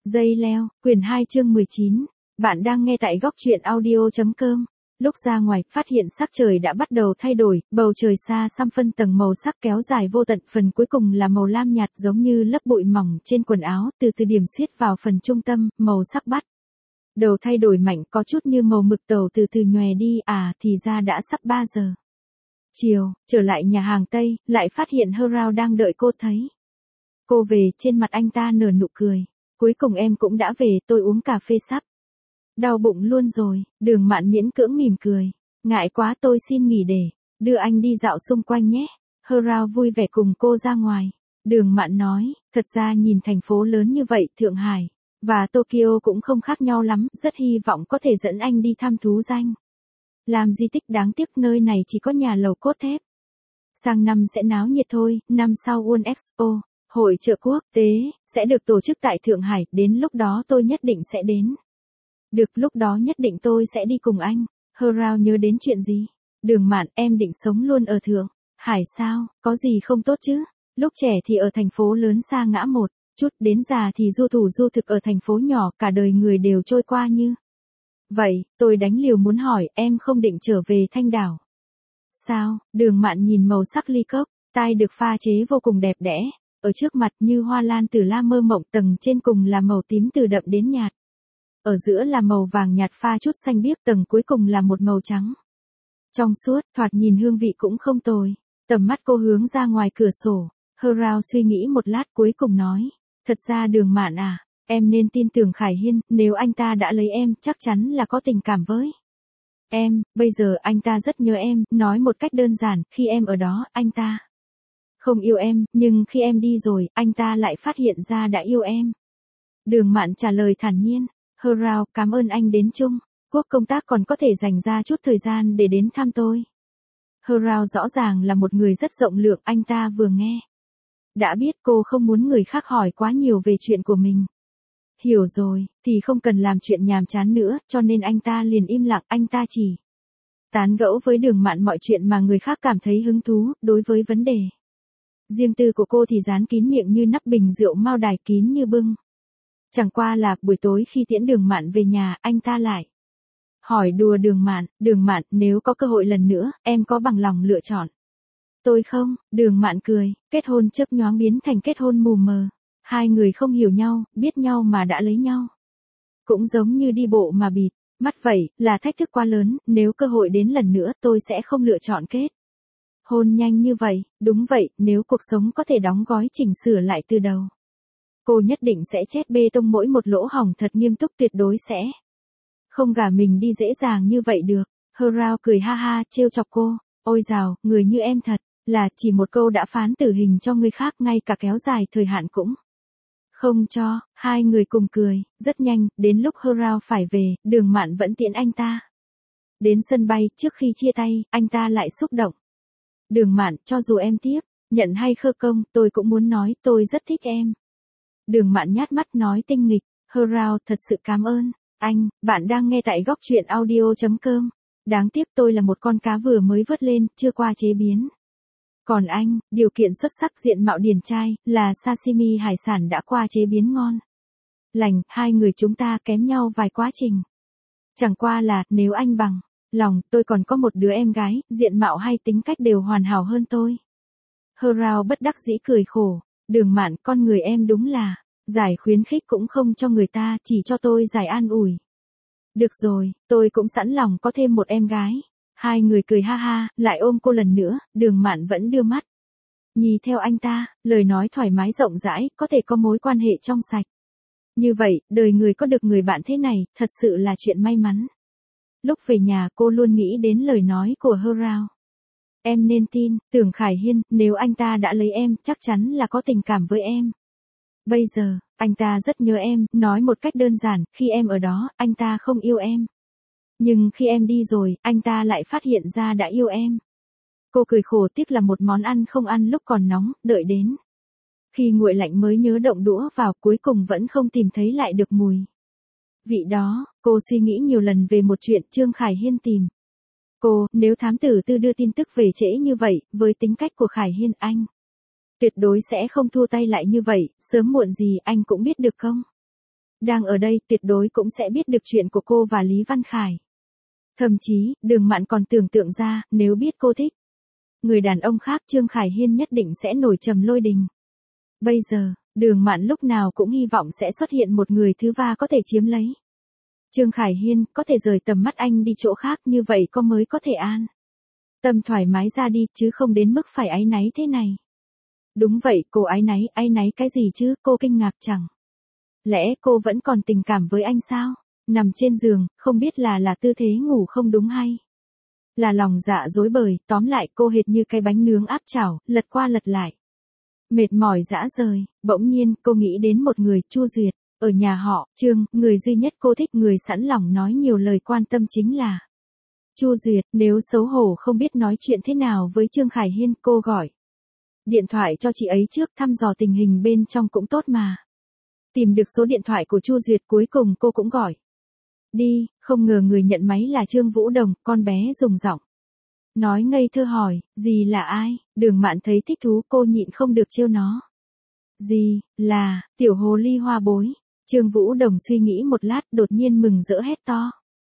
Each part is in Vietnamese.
Dây leo, quyển 2 chương 19. Bạn đang nghe tại góc truyện audio.com. Lúc ra ngoài, phát hiện sắc trời đã bắt đầu thay đổi, bầu trời xa xăm phân tầng màu sắc kéo dài vô tận, phần cuối cùng là màu lam nhạt giống như lớp bụi mỏng trên quần áo, từ từ điểm xuyết vào phần trung tâm, màu sắc bắt đầu thay đổi mạnh, có chút như màu mực tàu từ từ nhòe đi, thì ra đã sắp 3 giờ. Chiều, trở lại nhà hàng Tây, lại phát hiện Hero đang đợi cô thấy. Cô về, trên mặt anh ta nở nụ cười. Cuối cùng em cũng đã về, tôi uống cà phê sắp đau bụng luôn rồi. Đường Mạn miễn cưỡng mỉm cười. Ngại quá, tôi xin nghỉ để đưa anh đi dạo xung quanh nhé. Hero vui vẻ cùng cô ra ngoài. Đường Mạn nói, thật ra nhìn thành phố lớn như vậy, Thượng Hải và Tokyo cũng không khác nhau lắm, rất hy vọng có thể dẫn anh đi thăm thú danh làm di tích, đáng tiếc nơi này chỉ có nhà lầu cốt thép. Sang năm sẽ náo nhiệt thôi, năm sau World Expo, hội chợ quốc tế, sẽ được tổ chức tại Thượng Hải, đến lúc đó tôi nhất định sẽ đến. Được, lúc đó nhất định tôi sẽ đi cùng anh. Hero nhớ đến chuyện gì? Đường Mạn, em định sống luôn ở Thượng Hải sao? Có gì không tốt chứ? Lúc trẻ thì ở thành phố lớn xa ngã một chút, đến già thì du thủ du thực ở thành phố nhỏ, cả đời người đều trôi qua như vậy. Tôi đánh liều muốn hỏi, em không định trở về Thanh Đảo sao? Đường Mạn nhìn màu sắc ly cốc, tai được pha chế vô cùng đẹp đẽ. Ở trước mặt như hoa lan từ la mơ mộng, tầng trên cùng là màu tím từ đậm đến nhạt. Ở giữa là màu vàng nhạt pha chút xanh biếc, tầng cuối cùng là một màu trắng trong suốt, thoạt nhìn hương vị cũng không tồi. Tầm mắt cô hướng ra ngoài cửa sổ. Hero suy nghĩ một lát cuối cùng nói, thật ra Đường Mạn em nên tin tưởng Khải Hiên, nếu anh ta đã lấy em, chắc chắn là có tình cảm với em. Bây giờ anh ta rất nhớ em, nói một cách đơn giản, khi em ở đó, anh ta không yêu em, nhưng khi em đi rồi, anh ta lại phát hiện ra đã yêu em. Đường Mạn trả lời thản nhiên. Hero, cảm ơn anh đến Trung Quốc công tác còn có thể dành ra chút thời gian để đến thăm tôi. Hero rõ ràng là một người rất rộng lượng, anh ta vừa nghe đã biết cô không muốn người khác hỏi quá nhiều về chuyện của mình. Hiểu rồi, thì không cần làm chuyện nhàm chán nữa, cho nên anh ta liền im lặng, anh ta chỉ tán gẫu với Đường Mạn mọi chuyện mà người khác cảm thấy hứng thú, đối với vấn đề riêng tư của cô thì dán kín miệng như nắp bình rượu mao đài, kín như bưng. Chẳng qua là, buổi tối khi tiễn Đường Mạn về nhà, anh ta lại hỏi đùa Đường Mạn, nếu có cơ hội lần nữa, em có bằng lòng lựa chọn tôi không? Đường Mạn cười, kết hôn chớp nhoáng biến thành kết hôn mù mờ. Hai người không hiểu nhau, biết nhau mà đã lấy nhau. Cũng giống như đi bộ mà bịt mắt vậy, là thách thức quá lớn, nếu cơ hội đến lần nữa tôi sẽ không lựa chọn kết hôn nhanh như vậy. Đúng vậy, nếu cuộc sống có thể đóng gói chỉnh sửa lại từ đầu, cô nhất định sẽ chét bê tông mỗi một lỗ hổng, thật nghiêm túc, tuyệt đối sẽ không gả mình đi dễ dàng như vậy được. Hero cười ha ha, trêu chọc cô. Ôi dào, người như em thật là chỉ một câu đã phán tử hình cho người khác, ngay cả kéo dài thời hạn cũng không cho. Hai người cùng cười. Rất nhanh, đến lúc Hero phải về, Đường Mạn vẫn tiễn anh ta đến sân bay. Trước khi chia tay, anh ta lại xúc động. Đường Mạn, cho dù em tiếp nhận hay khơ công, tôi cũng muốn nói tôi rất thích em. Đường Mạn nhát mắt nói tinh nghịch. Hero, thật sự cảm ơn anh. Bạn đang nghe tại góc truyện audio.com. Đáng tiếc tôi là một con cá vừa mới vớt lên, chưa qua chế biến. Còn anh, điều kiện xuất sắc, diện mạo điển trai, là sashimi hải sản đã qua chế biến ngon lành. Hai người chúng ta kém nhau vài quá trình. Chẳng qua là, nếu anh bằng lòng, tôi còn có một đứa em gái, diện mạo hay tính cách đều hoàn hảo hơn tôi. Hero bất đắc dĩ cười khổ. Đường Mạn, con người em đúng là giải khuyến khích cũng không cho người ta, chỉ cho tôi giải an ủi. Được rồi, tôi cũng sẵn lòng có thêm một em gái. Hai người cười ha ha, lại ôm cô lần nữa. Đường Mạn vẫn đưa mắt nhì theo anh ta, lời nói thoải mái rộng rãi, có thể có mối quan hệ trong sạch như vậy, đời người có được người bạn thế này, thật sự là chuyện may mắn. Lúc về nhà, cô luôn nghĩ đến lời nói của Hero. Em nên tin tưởng Khải Hiên, nếu anh ta đã lấy em, chắc chắn là có tình cảm với em. Bây giờ, anh ta rất nhớ em, nói một cách đơn giản, khi em ở đó, anh ta không yêu em. Nhưng khi em đi rồi, anh ta lại phát hiện ra đã yêu em. Cô cười khổ, tiếc là một món ăn không ăn lúc còn nóng, đợi đến khi nguội lạnh mới nhớ động đũa vào, cuối cùng vẫn không tìm thấy lại được mùi vị đó. Cô suy nghĩ nhiều lần về một chuyện, Trương Khải Hiên tìm cô, nếu thám tử Tư đưa tin tức về trễ như vậy, với tính cách của Khải Hiên, anh tuyệt đối sẽ không thua tay lại như vậy, sớm muộn gì anh cũng biết được không? đang ở đây tuyệt đối cũng sẽ biết được chuyện của cô và Lý Văn Khải. Thậm chí, Đường Mạn còn tưởng tượng ra, nếu biết cô thích người đàn ông khác Trương Khải Hiên nhất định sẽ nổi trầm lôi đình. Bây giờ, Đường Mạn lúc nào cũng hy vọng sẽ xuất hiện một người thứ ba có thể chiếm lấy Trương Khải Hiên, có thể rời tầm mắt anh đi chỗ khác, như vậy có mới có thể an tâm thoải mái ra đi, chứ không đến mức phải áy náy thế này. Đúng vậy, cô áy náy cái gì chứ, cô kinh ngạc chẳng lẽ cô vẫn còn tình cảm với anh sao? Nằm trên giường, không biết là tư thế ngủ không đúng hay là lòng dạ dối bời, tóm lại cô hệt như cái bánh nướng áp chảo, lật qua lật lại. Mệt mỏi dã rời, bỗng nhiên cô nghĩ đến một người, Chu Duyệt, ở nhà họ Trương, người duy nhất cô thích, người sẵn lòng nói nhiều lời quan tâm chính là Chu Duyệt. Nếu xấu hổ không biết nói chuyện thế nào với Trương Khải Hiên, cô gọi điện thoại cho chị ấy trước, thăm dò tình hình bên trong cũng tốt mà. Tìm được số điện thoại của Chu Duyệt, cuối cùng cô cũng gọi đi, không ngờ người nhận máy là Trương Vũ Đồng, con bé dùng giọng nói ngây thơ hỏi, dì là ai? Đường Mạn thấy thích thú, cô nhịn không được trêu nó. Dì, là, tiểu hồ ly hoa bối. Trương Vũ Đồng suy nghĩ một lát, đột nhiên mừng rỡ hét to.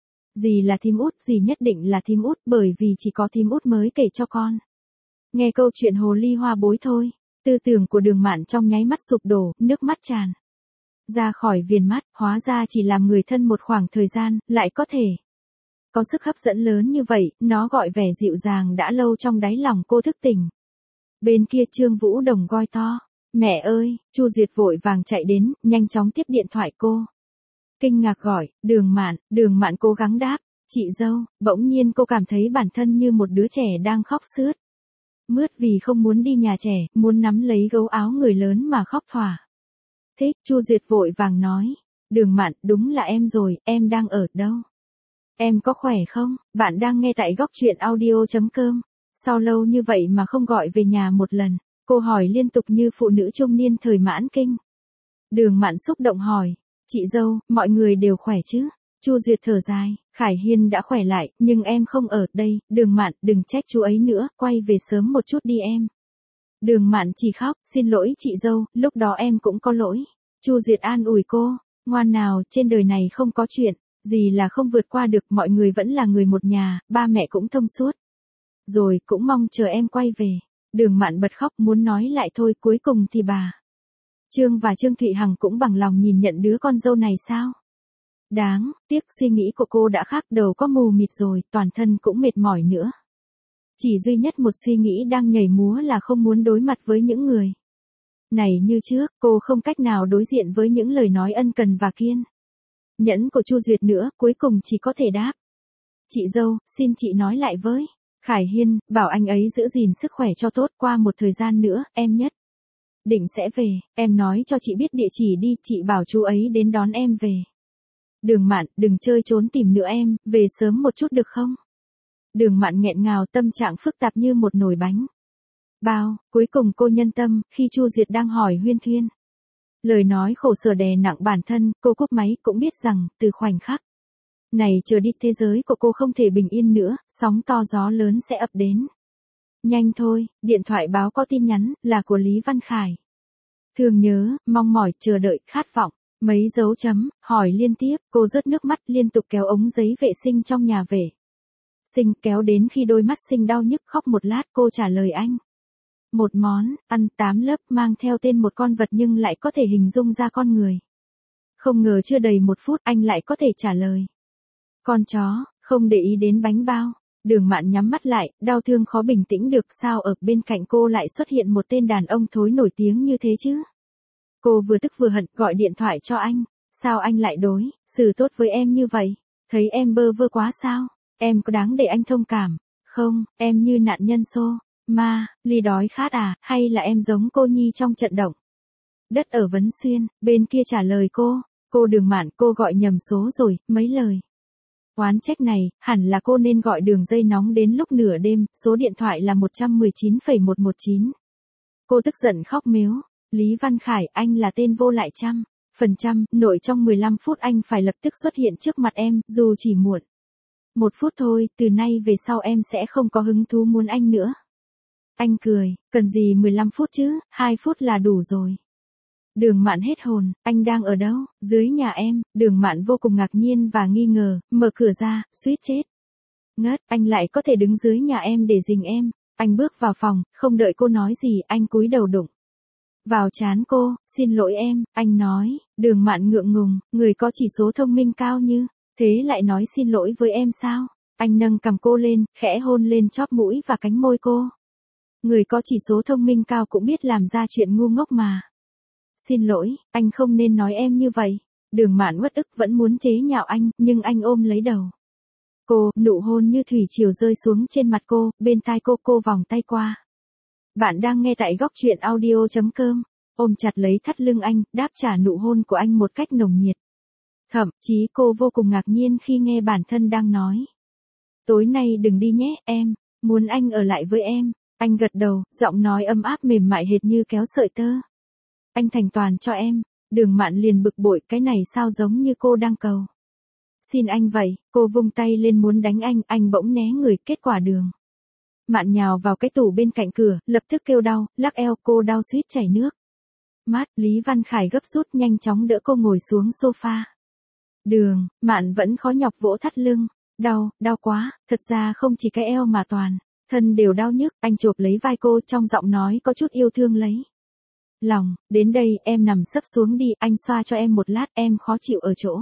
Dì là thím út, dì nhất định là thím út, bởi vì chỉ có thím út mới kể cho con nghe câu chuyện hồ ly hoa bối thôi. Tư tưởng của Đường Mạn trong nháy mắt sụp đổ, nước mắt tràn ra khỏi viền mắt, hóa ra chỉ làm người thân một khoảng thời gian, lại có thể có sức hấp dẫn lớn như vậy, nó gọi vẻ dịu dàng đã lâu trong đáy lòng cô thức tỉnh. Bên kia Trương Vũ Đồng gọi to, mẹ ơi, Chu Duyệt vội vàng chạy đến, nhanh chóng tiếp điện thoại cô. Kinh ngạc gọi, Đường Mạn cố gắng đáp, chị dâu, bỗng nhiên cô cảm thấy bản thân như một đứa trẻ đang khóc sướt mướt vì không muốn đi nhà trẻ, muốn nắm lấy gấu áo người lớn mà khóc thỏa thích. Chu Duyệt vội vàng nói, Đường Mạn, đúng là em rồi, em đang ở đâu? Em có khỏe không? Bạn đang nghe tại góc truyện audio.com. Sao lâu như vậy mà không gọi về nhà một lần? Cô hỏi liên tục như phụ nữ trung niên thời mãn kinh. Đường Mạn xúc động hỏi, chị dâu, mọi người đều khỏe chứ? Chu Duyệt thở dài, Khải Hiên đã khỏe lại, nhưng em không ở đây. Đường Mạn, đừng trách chú ấy nữa, quay về sớm một chút đi em. Đường Mạn chỉ khóc, xin lỗi chị dâu, lúc đó em cũng có lỗi. Chu Duyệt an ủi cô, ngoan nào, trên đời này không có chuyện gì là không vượt qua được, mọi người vẫn là người một nhà, ba mẹ cũng thông suốt. Rồi, cũng mong chờ em quay về. Đường Mạn bật khóc muốn nói lại thôi, cuối cùng thì bà Trương và Trương Thụy Hằng cũng bằng lòng nhìn nhận đứa con dâu này sao? Đáng tiếc suy nghĩ của cô đã khác, đầu có mù mịt rồi, toàn thân cũng mệt mỏi nữa. Chỉ duy nhất một suy nghĩ đang nhảy múa là không muốn đối mặt với những người này như trước, cô không cách nào đối diện với những lời nói ân cần và kiên nhẫn của Chu Duyệt nữa, cuối cùng chỉ có thể đáp. Chị dâu, xin chị nói lại với Khải Hiên, bảo anh ấy giữ gìn sức khỏe cho tốt, qua một thời gian nữa, em nhất định sẽ về, em nói cho chị biết địa chỉ đi, chị bảo chú ấy đến đón em về. Đường Mạn, đừng chơi trốn tìm nữa em, về sớm một chút được không? Đường Mạn nghẹn ngào, tâm trạng phức tạp như một nồi bánh bao, cuối cùng cô nhân tâm, khi Chu Duyệt đang hỏi huyên thuyên lời nói khổ sở đè nặng bản thân, cô cúp máy, cũng biết rằng, từ khoảnh khắc này trở đi, thế giới của cô không thể bình yên nữa, sóng to gió lớn sẽ ập đến. Nhanh thôi, điện thoại báo có tin nhắn, là của Lý Văn Khải. Thương nhớ, mong mỏi, chờ đợi, khát vọng, mấy dấu chấm, hỏi liên tiếp, cô rớt nước mắt, liên tục kéo ống giấy vệ sinh trong nhà vệ sinh, kéo đến khi đôi mắt sinh đau nhức, khóc một lát, cô trả lời anh. Một món, ăn 8 lớp, mang theo tên một con vật nhưng lại có thể hình dung ra con người. Không ngờ chưa đầy 1 phút, anh lại có thể trả lời. Con chó, không để ý đến bánh bao. Đường Mạn nhắm mắt lại, đau thương khó bình tĩnh được, sao ở bên cạnh cô lại xuất hiện một tên đàn ông thối nổi tiếng như thế chứ? Cô vừa tức vừa hận, gọi điện thoại cho anh. Sao anh lại đối xử tốt với em như vậy? Thấy em bơ vơ quá sao? Em có đáng để anh thông cảm? Không, em như nạn nhân xô ma, ly đói khát à, hay là em giống cô Nhi trong trận động đất ở Vấn Xuyên? Bên kia trả lời cô Đường Mạn, cô gọi nhầm số rồi, mấy lời oán trách này, hẳn là cô nên gọi đường dây nóng đến lúc nửa đêm, số điện thoại là 119,119. Cô tức giận khóc mếu, Lý Văn Khải, anh là tên vô lại 100%, nội trong 15 phút anh phải lập tức xuất hiện trước mặt em, dù chỉ muộn 1 phút thôi, từ nay về sau em sẽ không có hứng thú muốn anh nữa. Anh cười, cần gì 15 phút chứ, 2 phút là đủ rồi. Đường Mạn hết hồn, anh đang ở đâu? Dưới nhà em. Đường Mạn vô cùng ngạc nhiên và nghi ngờ, mở cửa ra, suýt chết. Ngất, anh lại có thể đứng dưới nhà em để rình em. Anh bước vào phòng, không đợi cô nói gì, anh cúi đầu đụng vào trán cô. Xin lỗi em, anh nói. Đường Mạn ngượng ngùng, người có chỉ số thông minh cao như thế lại nói xin lỗi với em sao? Anh nâng cằm cô lên, khẽ hôn lên chóp mũi và cánh môi cô. Người có chỉ số thông minh cao cũng biết làm ra chuyện ngu ngốc mà. Xin lỗi, anh không nên nói em như vậy. Đường Mạn uất ức vẫn muốn chế nhạo anh, nhưng anh ôm lấy đầu cô, nụ hôn như thủy triều rơi xuống trên mặt cô, bên tai cô vòng tay qua. Bạn đang nghe tại góc truyện audio.com. Ôm chặt lấy thắt lưng anh, đáp trả nụ hôn của anh một cách nồng nhiệt. Thậm chí cô vô cùng ngạc nhiên khi nghe bản thân đang nói. Tối nay đừng đi nhé, em. Muốn anh ở lại với em. Anh gật đầu, giọng nói ấm áp mềm mại hệt như kéo sợi tơ. Anh thành toàn cho em. Đường Mạn liền bực bội, cái này sao giống như cô đang cầu. Xin anh vậy, cô vung tay lên muốn đánh anh bỗng né người, kết quả Đường Mạn nhào vào cái tủ bên cạnh cửa, lập tức kêu đau, lắc eo, cô đau suýt chảy nước mắt. Lý Văn Khải gấp rút nhanh chóng đỡ cô ngồi xuống sofa. Đường Mạn vẫn khó nhọc vỗ thắt lưng. Đau quá, thật ra không chỉ cái eo mà toàn thân đều đau nhức. Anh chộp lấy vai cô, trong giọng nói có chút yêu thương lấy lòng. Đến đây, em nằm sấp xuống đi, anh xoa cho em một lát, em khó chịu ở chỗ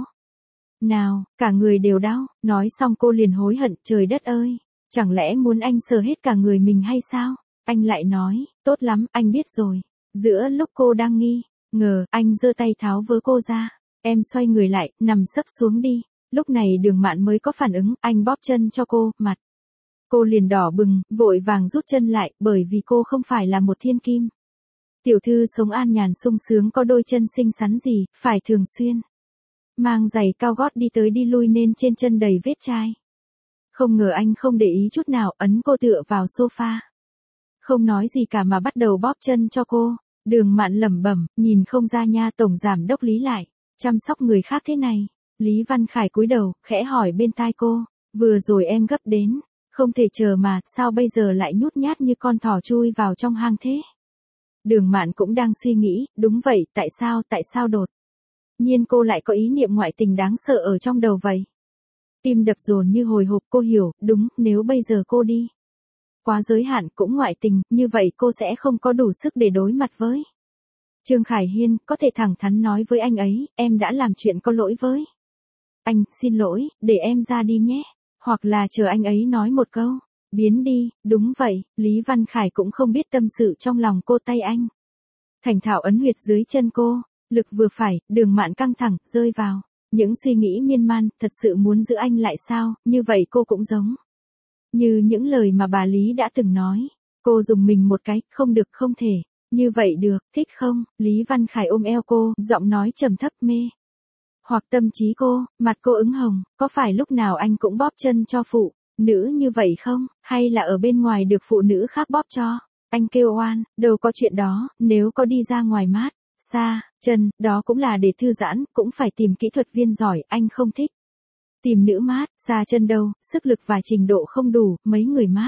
nào, cả người đều đau. Nói xong cô liền hối hận, trời đất ơi, chẳng lẽ muốn anh sờ hết cả người mình hay sao? Anh lại nói, tốt lắm, anh biết rồi. Giữa lúc cô đang nghi ngờ, anh giơ tay tháo vớ cô ra. Em xoay người lại, nằm sấp xuống đi. Lúc này Đường Mạn mới có phản ứng, anh bóp chân cho cô, mặt cô liền đỏ bừng, vội vàng rút chân lại, bởi vì cô không phải là một thiên kim tiểu thư sống an nhàn sung sướng có đôi chân xinh xắn gì, phải thường xuyên mang giày cao gót đi tới đi lui nên trên chân đầy vết chai. Không ngờ anh không để ý chút nào, ấn cô tựa vào sofa. Không nói gì cả mà bắt đầu bóp chân cho cô. Đường Mạn lẩm bẩm, nhìn không ra nha, tổng giám đốc Lý lại chăm sóc người khác thế này. Lý Văn Khải cúi đầu, khẽ hỏi bên tai cô, vừa rồi em gấp đến không thể chờ mà, sao bây giờ lại nhút nhát như con thỏ chui vào trong hang thế? Đường Mạn cũng đang suy nghĩ, đúng vậy, tại sao đột nhiên cô lại có ý niệm ngoại tình đáng sợ ở trong đầu vậy? Tim đập dồn như hồi hộp, cô hiểu, đúng, nếu bây giờ cô đi quá giới hạn cũng ngoại tình, như vậy cô sẽ không có đủ sức để đối mặt với Trương Khải Hiên, có thể thẳng thắn nói với anh ấy, em đã làm chuyện có lỗi với anh, xin lỗi, để em ra đi nhé. Hoặc là chờ anh ấy nói một câu, biến đi. Đúng vậy, Lý Văn Khải cũng không biết tâm sự trong lòng cô, tay anh thành thạo ấn huyệt dưới chân cô, lực vừa phải. Đường Mạn căng thẳng, rơi vào những suy nghĩ miên man, thật sự muốn giữ anh lại sao? Như vậy cô cũng giống như những lời mà bà Lý đã từng nói. Cô dùng mình một cái, không được, không thể như vậy được, thích không? Lý Văn Khải ôm eo cô, giọng nói trầm thấp mê hoặc tâm trí cô. Mặt cô ửng hồng, có phải lúc nào anh cũng bóp chân cho phụ nữ như vậy không? Hay là ở bên ngoài được phụ nữ khác bóp cho? Anh kêu oan, đâu có chuyện đó, nếu có đi ra ngoài mát xa chân, đó cũng là để thư giãn, cũng phải tìm kỹ thuật viên giỏi, anh không thích tìm nữ mát xa chân đâu, sức lực và trình độ không đủ, mấy người mát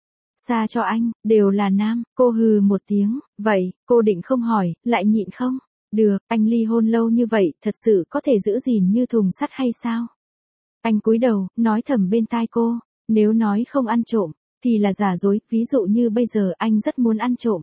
xa cho anh đều là nam. Cô hừ một tiếng, vậy, cô định không hỏi, lại nhịn không? Được, anh ly hôn lâu như vậy, thật sự có thể giữ gìn như thùng sắt hay sao? Anh cúi đầu, nói thầm bên tai cô, nếu nói không ăn trộm, thì là giả dối, ví dụ như bây giờ anh rất muốn ăn trộm.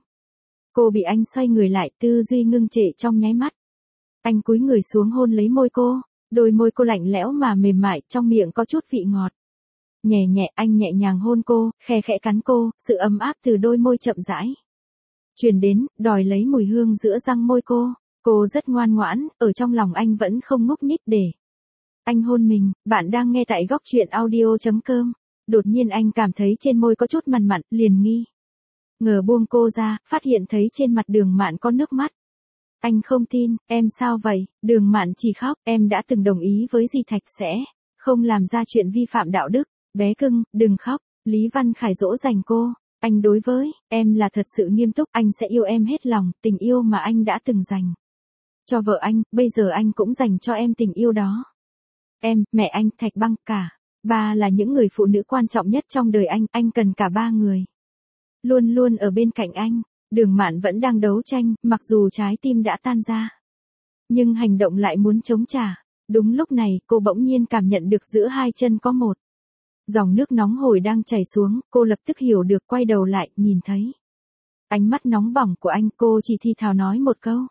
Cô bị anh xoay người lại, tư duy ngưng trệ trong nháy mắt. Anh cúi người xuống hôn lấy môi cô, đôi môi cô lạnh lẽo mà mềm mại, trong miệng có chút vị ngọt. Nhẹ nhẹ, anh nhẹ nhàng hôn cô, khe khẽ cắn cô, sự ấm áp từ đôi môi chậm rãi truyền đến, đòi lấy mùi hương giữa răng môi cô. Cô rất ngoan ngoãn, ở trong lòng anh vẫn không ngúc nhích để anh hôn mình. Bạn đang nghe tại góc truyện audio.com. Đột nhiên anh cảm thấy trên môi có chút mặn mặn, liền nghi ngờ buông cô ra, phát hiện thấy trên mặt Đường Mạn có nước mắt. Anh không tin, em sao vậy? Đường Mạn chỉ khóc, em đã từng đồng ý với dì Thạch sẽ không làm ra chuyện vi phạm đạo đức. Bé cưng, đừng khóc. Lý Văn Khải dỗ dành cô. Anh đối với em là thật sự nghiêm túc, anh sẽ yêu em hết lòng, tình yêu mà anh đã từng dành cho vợ anh, bây giờ anh cũng dành cho em tình yêu đó. Em, mẹ anh, Thạch Băng, cả ba là những người phụ nữ quan trọng nhất trong đời anh cần cả ba người luôn luôn ở bên cạnh anh. Đường Mạn vẫn đang đấu tranh, mặc dù trái tim đã tan ra. Nhưng hành động lại muốn chống trả. Đúng lúc này, cô bỗng nhiên cảm nhận được giữa hai chân có một dòng nước nóng hổi đang chảy xuống, cô lập tức hiểu được, quay đầu lại, nhìn thấy ánh mắt nóng bỏng của anh, cô chỉ thi thào nói một câu.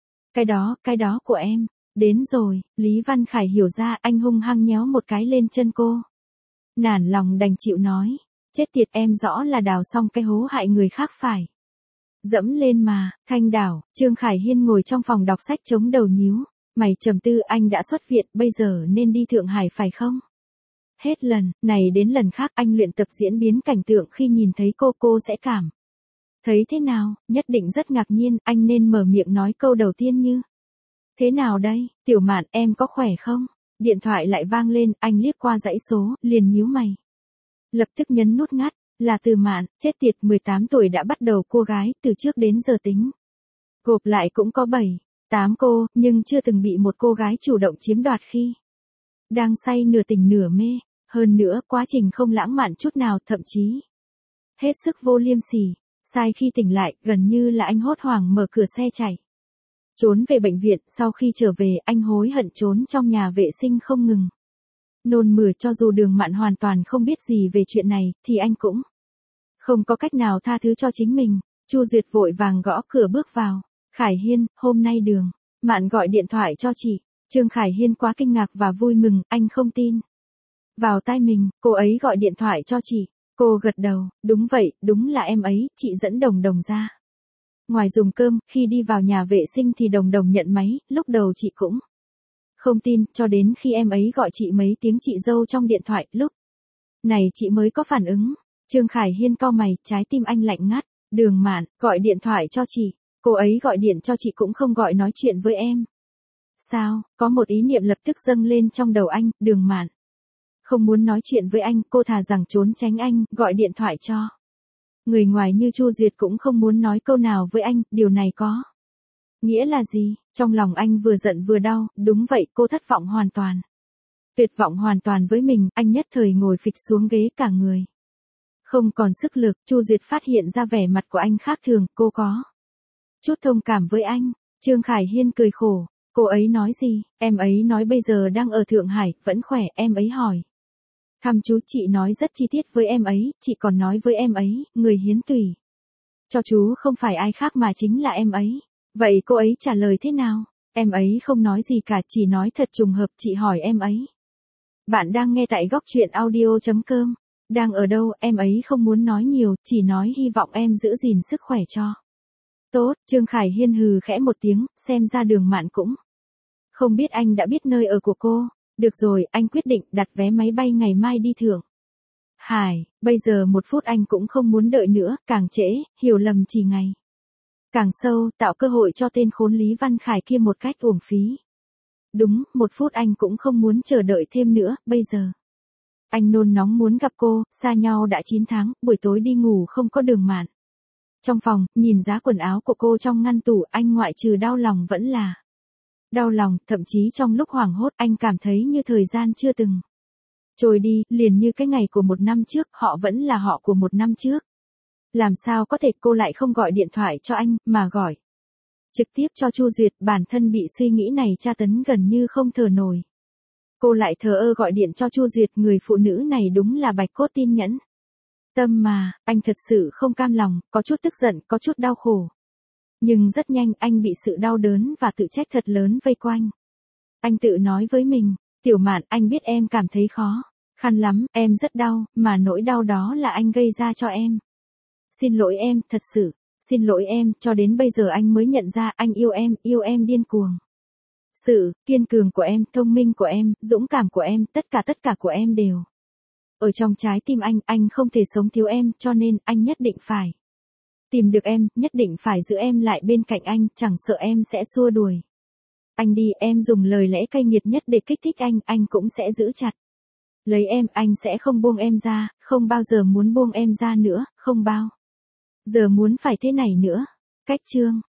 Cái đó của em. Đến rồi, Lý Văn Khải hiểu ra, anh hung hăng nhéo một cái lên chân cô. Nản lòng đành chịu nói. Chết tiệt, em rõ là đào xong cái hố hại người khác phải. Dẫm lên mà, Thanh đảo. Trương Khải Hiên ngồi trong phòng đọc sách chống đầu nhíu. Mày trầm tư, anh đã xuất viện, bây giờ nên đi Thượng Hải phải không? Hết lần này đến lần khác anh luyện tập diễn biến cảnh tượng, khi nhìn thấy cô sẽ cảm thấy thế nào, nhất định rất ngạc nhiên, anh nên mở miệng nói câu đầu tiên như: thế nào đây, Tiểu Mạn, em có khỏe không? Điện thoại lại vang lên, anh liếc qua dãy số, liền nhíu mày. Lập tức nhấn nút ngắt, là Từ Mạn, chết tiệt, 18 tuổi đã bắt đầu cô gái, từ trước đến giờ tính. Gộp lại cũng có 7, 8 cô, nhưng chưa từng bị một cô gái chủ động chiếm đoạt khi đang say nửa tỉnh nửa mê. Hơn nữa, quá trình không lãng mạn chút nào, thậm chí hết sức vô liêm sỉ. Sai khi tỉnh lại, gần như là anh hốt hoảng mở cửa xe chạy trốn về bệnh viện. Sau khi trở về, anh hối hận trốn trong nhà vệ sinh không ngừng nôn mửa. Cho dù Đường Mạn hoàn toàn không biết gì về chuyện này, thì anh cũng không có cách nào tha thứ cho chính mình. Chu Duyệt vội vàng gõ cửa bước vào. Khải Hiên, hôm nay Đường Mạn gọi điện thoại cho chị. Trương Khải Hiên quá kinh ngạc và vui mừng, anh không tin vào tai mình, cô ấy gọi điện thoại cho chị. Cô gật đầu, đúng vậy, đúng là em ấy, chị dẫn Đồng Đồng ra ngoài dùng cơm. Khi đi vào nhà vệ sinh thì Đồng Đồng nhận máy, lúc đầu chị cũng không tin, cho đến khi em ấy gọi chị mấy tiếng chị dâu trong điện thoại, lúc này chị mới có phản ứng. Trương Khải Hiên cau mày, trái tim anh lạnh ngắt. Đường Mạn, gọi điện thoại cho chị. Cô ấy gọi điện cho chị cũng không gọi nói chuyện với em. Sao? Có một ý niệm lập tức dâng lên trong đầu anh. Đường Mạn không muốn nói chuyện với anh, cô thà rằng trốn tránh anh, gọi điện thoại cho người ngoài như Chu Duyệt cũng không muốn nói câu nào với anh. Điều này có nghĩa là gì? Trong lòng anh vừa giận vừa đau. Đúng vậy, cô thất vọng hoàn toàn, tuyệt vọng hoàn toàn với mình. Anh nhất thời ngồi phịch xuống ghế, cả người không còn sức lực. Chu Duyệt phát hiện ra vẻ mặt của anh khác thường, cô có chút thông cảm với anh. Trương Khải Hiên cười khổ. Cô ấy nói gì? Em ấy nói bây giờ đang ở Thượng Hải, vẫn khỏe. Em ấy hỏi thăm chú, chị nói rất chi tiết với em ấy, chị còn nói với em ấy, người hiến tủy cho chú không phải ai khác mà chính là em ấy. Vậy cô ấy trả lời thế nào? Em ấy không nói gì cả, chỉ nói thật trùng hợp. Chị hỏi em ấy. Bạn đang nghe tại góc truyện audio.com. Đang ở đâu? Em ấy không muốn nói nhiều, chỉ nói hy vọng em giữ gìn sức khỏe cho tốt. Trương Khải Hiên hừ khẽ một tiếng, xem ra Đường Mạn cũng không biết anh đã biết nơi ở của cô. Được rồi, anh quyết định đặt vé máy bay ngày mai đi Thượng Hải. Bây giờ 1 phút anh cũng không muốn đợi nữa, càng trễ, hiểu lầm chỉ ngày càng sâu, tạo cơ hội cho tên khốn Lý Văn Khải kia một cách uổng phí. Đúng, 1 phút anh cũng không muốn chờ đợi thêm nữa. Bây giờ anh nôn nóng muốn gặp cô. Xa nhau đã 9 tháng, buổi tối đi ngủ không có Đường Mạn trong phòng, nhìn giá quần áo của cô trong ngăn tủ, anh ngoại trừ đau lòng vẫn là đau lòng. Thậm chí trong lúc hoảng hốt, anh cảm thấy như thời gian chưa từng trôi đi, liền như cái ngày của 1 năm trước. Họ vẫn là họ của 1 năm trước. Làm sao có thể cô lại không gọi điện thoại cho anh, mà gọi trực tiếp cho Chu Duyệt? Bản thân bị suy nghĩ này tra tấn gần như không thở nổi. Cô lại thờ ơ gọi điện cho Chu Duyệt. Người phụ nữ này đúng là bạch cốt tin nhẫn tâm mà. Anh thật sự không cam lòng, có chút tức giận, có chút đau khổ. Nhưng rất nhanh, anh bị sự đau đớn và tự trách thật lớn vây quanh. Anh tự nói với mình, Tiểu Mạn, anh biết em cảm thấy khó khăn lắm, em rất đau, mà nỗi đau đó là anh gây ra cho em. Xin lỗi em, thật sự, xin lỗi em. Cho đến bây giờ anh mới nhận ra anh yêu em điên cuồng. Sự kiên cường của em, thông minh của em, dũng cảm của em, tất cả của em đều ở trong trái tim anh không thể sống thiếu em, cho nên anh nhất định phải tìm được em, nhất định phải giữ em lại bên cạnh anh, chẳng sợ em sẽ xua đuổi anh đi. Em dùng lời lẽ cay nghiệt nhất để kích thích anh cũng sẽ giữ chặt lấy em, anh sẽ không buông em ra, không bao giờ muốn buông em ra nữa, không bao giờ muốn phải thế này nữa. Cách chương